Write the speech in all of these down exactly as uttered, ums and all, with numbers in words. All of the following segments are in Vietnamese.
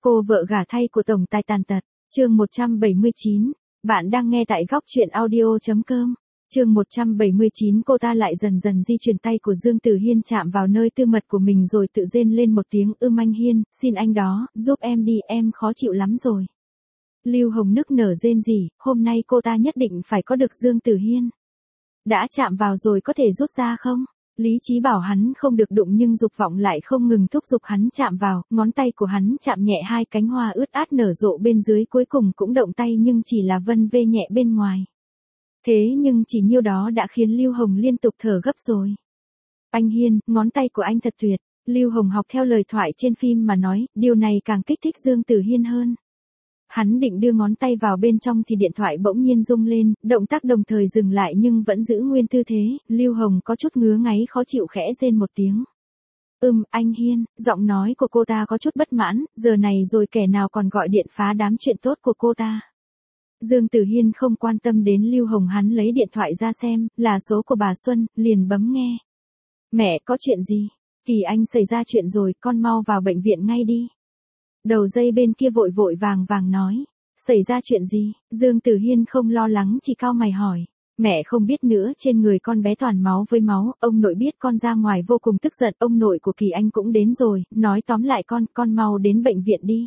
Cô vợ gả thay của tổng tài tàn tật, chương một trăm bảy mươi chín, bạn đang nghe tại góc truyện audio.com. Chương một trăm bảy mươi chín cô ta lại dần dần di chuyển tay của Dương Tử Hiên chạm vào nơi tư mật của mình rồi tự rên lên một tiếng ưm anh Hiên, xin anh đó, giúp em đi, em khó chịu lắm rồi. Lưu Hồng nức nở rên rỉ, hôm nay cô ta nhất định phải có được Dương Tử Hiên. Đã chạm vào rồi có thể rút ra không? Lý trí bảo hắn không được đụng nhưng dục vọng lại không ngừng thúc giục hắn chạm vào, ngón tay của hắn chạm nhẹ hai cánh hoa ướt át nở rộ bên dưới cuối cùng cũng động tay nhưng chỉ là vân vê nhẹ bên ngoài. Thế nhưng chỉ nhiêu đó đã khiến Lưu Hồng liên tục thở gấp rồi. Anh Hiên, ngón tay của anh thật tuyệt. Lưu Hồng học theo lời thoại trên phim mà nói, điều này càng kích thích Dương Tử Hiên hơn. Hắn định đưa ngón tay vào bên trong thì điện thoại bỗng nhiên rung lên, động tác đồng thời dừng lại nhưng vẫn giữ nguyên tư thế, Lưu Hồng có chút ngứa ngáy khó chịu khẽ rên một tiếng. Ừm, anh Hiên, giọng nói của cô ta có chút bất mãn, giờ này rồi kẻ nào còn gọi điện phá đám chuyện tốt của cô ta. Dương Tử Hiên không quan tâm đến Lưu Hồng, hắn lấy điện thoại ra xem, là số của bà Xuân, liền bấm nghe. Mẹ, có chuyện gì? Kỳ Anh xảy ra chuyện rồi, con mau vào bệnh viện ngay đi. Đầu dây bên kia vội vội vàng vàng nói. Xảy ra chuyện gì? Dương Tử Hiên không lo lắng chỉ cau mày hỏi. Mẹ không biết nữa, trên người con bé toàn máu với máu, ông nội biết con ra ngoài vô cùng tức giận, ông nội của Kỳ Anh cũng đến rồi, nói tóm lại con, con mau đến bệnh viện đi.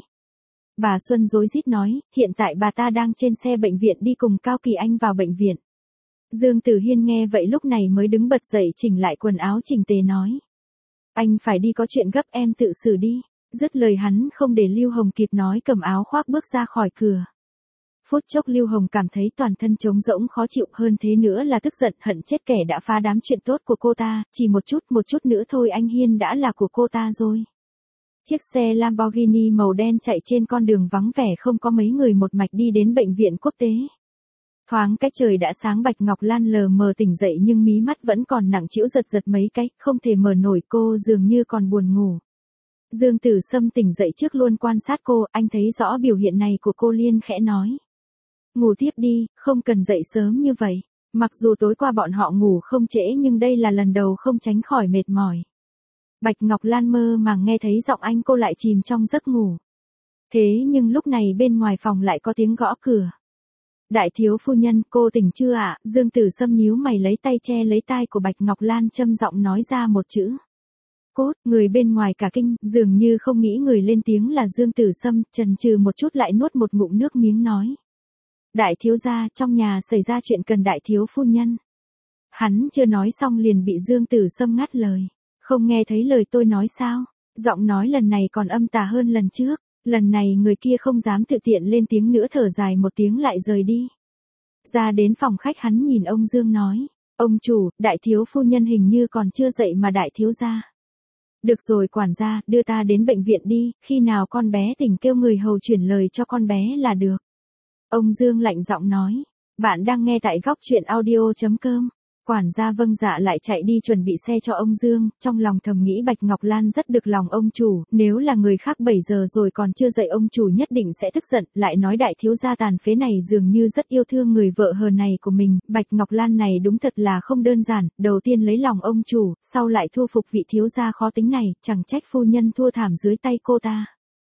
Bà Xuân rối rít nói, hiện tại bà ta đang trên xe bệnh viện đi cùng Cao Kỳ Anh vào bệnh viện. Dương Tử Hiên nghe vậy lúc này mới đứng bật dậy chỉnh lại quần áo chỉnh tề nói. Anh phải đi có chuyện gấp, em tự xử đi. Dứt lời hắn không để Lưu Hồng kịp nói cầm áo khoác bước ra khỏi cửa. Phút chốc Lưu Hồng cảm thấy toàn thân trống rỗng khó chịu, hơn thế nữa là tức giận hận chết kẻ đã phá đám chuyện tốt của cô ta, chỉ một chút một chút nữa thôi anh Hiên đã là của cô ta rồi. Chiếc xe Lamborghini màu đen chạy trên con đường vắng vẻ không có mấy người một mạch đi đến bệnh viện quốc tế. Thoáng cái trời đã sáng, Bạch Ngọc Lan lờ mờ tỉnh dậy nhưng mí mắt vẫn còn nặng trĩu giật giật mấy cái, không thể mở nổi, cô dường như còn buồn ngủ. Dương Tử Sâm tỉnh dậy trước luôn quan sát cô, anh thấy rõ biểu hiện này của cô liên khẽ nói. Ngủ tiếp đi, không cần dậy sớm như vậy. Mặc dù tối qua bọn họ ngủ không trễ nhưng đây là lần đầu không tránh khỏi mệt mỏi. Bạch Ngọc Lan mơ màng nghe thấy giọng anh cô lại chìm trong giấc ngủ. Thế nhưng lúc này bên ngoài phòng lại có tiếng gõ cửa. Đại thiếu phu nhân, cô tỉnh chưa ạ? Dương Tử Sâm nhíu mày lấy tay che lấy tai của Bạch Ngọc Lan châm giọng nói ra một chữ. Cốt, người bên ngoài cả kinh, dường như không nghĩ người lên tiếng là Dương Tử Sâm, chần chừ một chút lại nuốt một ngụm nước miếng nói. Đại thiếu gia, trong nhà xảy ra chuyện cần đại thiếu phu nhân. Hắn chưa nói xong liền bị Dương Tử Sâm ngắt lời. Không nghe thấy lời tôi nói sao? Giọng nói lần này còn âm tà hơn lần trước, lần này người kia không dám tự tiện lên tiếng nữa, thở dài một tiếng lại rời đi. Ra đến phòng khách hắn nhìn ông Dương nói. Ông chủ, đại thiếu phu nhân hình như còn chưa dậy mà đại thiếu gia. Được rồi quản gia, đưa ta đến bệnh viện đi, khi nào con bé tỉnh kêu người hầu chuyển lời cho con bé là được. Ông Dương lạnh giọng nói, bạn đang nghe tại góc truyện audio.com. Quản gia vâng dạ lại chạy đi chuẩn bị xe cho ông Dương, trong lòng thầm nghĩ Bạch Ngọc Lan rất được lòng ông chủ, nếu là người khác bảy giờ rồi còn chưa dậy ông chủ nhất định sẽ tức giận, lại nói đại thiếu gia tàn phế này dường như rất yêu thương người vợ hờ này của mình, Bạch Ngọc Lan này đúng thật là không đơn giản, đầu tiên lấy lòng ông chủ, sau lại thu phục vị thiếu gia khó tính này, chẳng trách phu nhân thua thảm dưới tay cô ta.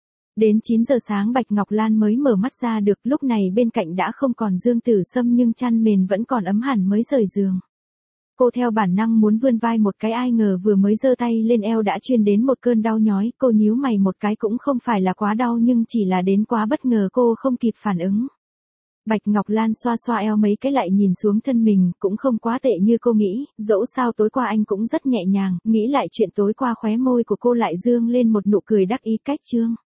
Đến chín giờ sáng Bạch Ngọc Lan mới mở mắt ra được, lúc này bên cạnh đã không còn Dương Tử Sâm nhưng chăn mền vẫn còn ấm hẳn mới rời giường. Cô theo bản năng muốn vươn vai một cái, ai ngờ vừa mới giơ tay lên eo đã truyền đến một cơn đau nhói, cô nhíu mày một cái, cũng không phải là quá đau nhưng chỉ là đến quá bất ngờ, cô không kịp phản ứng. Bạch Ngọc Lan xoa xoa eo mấy cái lại nhìn xuống thân mình, cũng không quá tệ như cô nghĩ, dẫu sao tối qua anh cũng rất nhẹ nhàng, nghĩ lại chuyện tối qua khóe môi của cô lại dương lên một nụ cười đắc ý cách trương.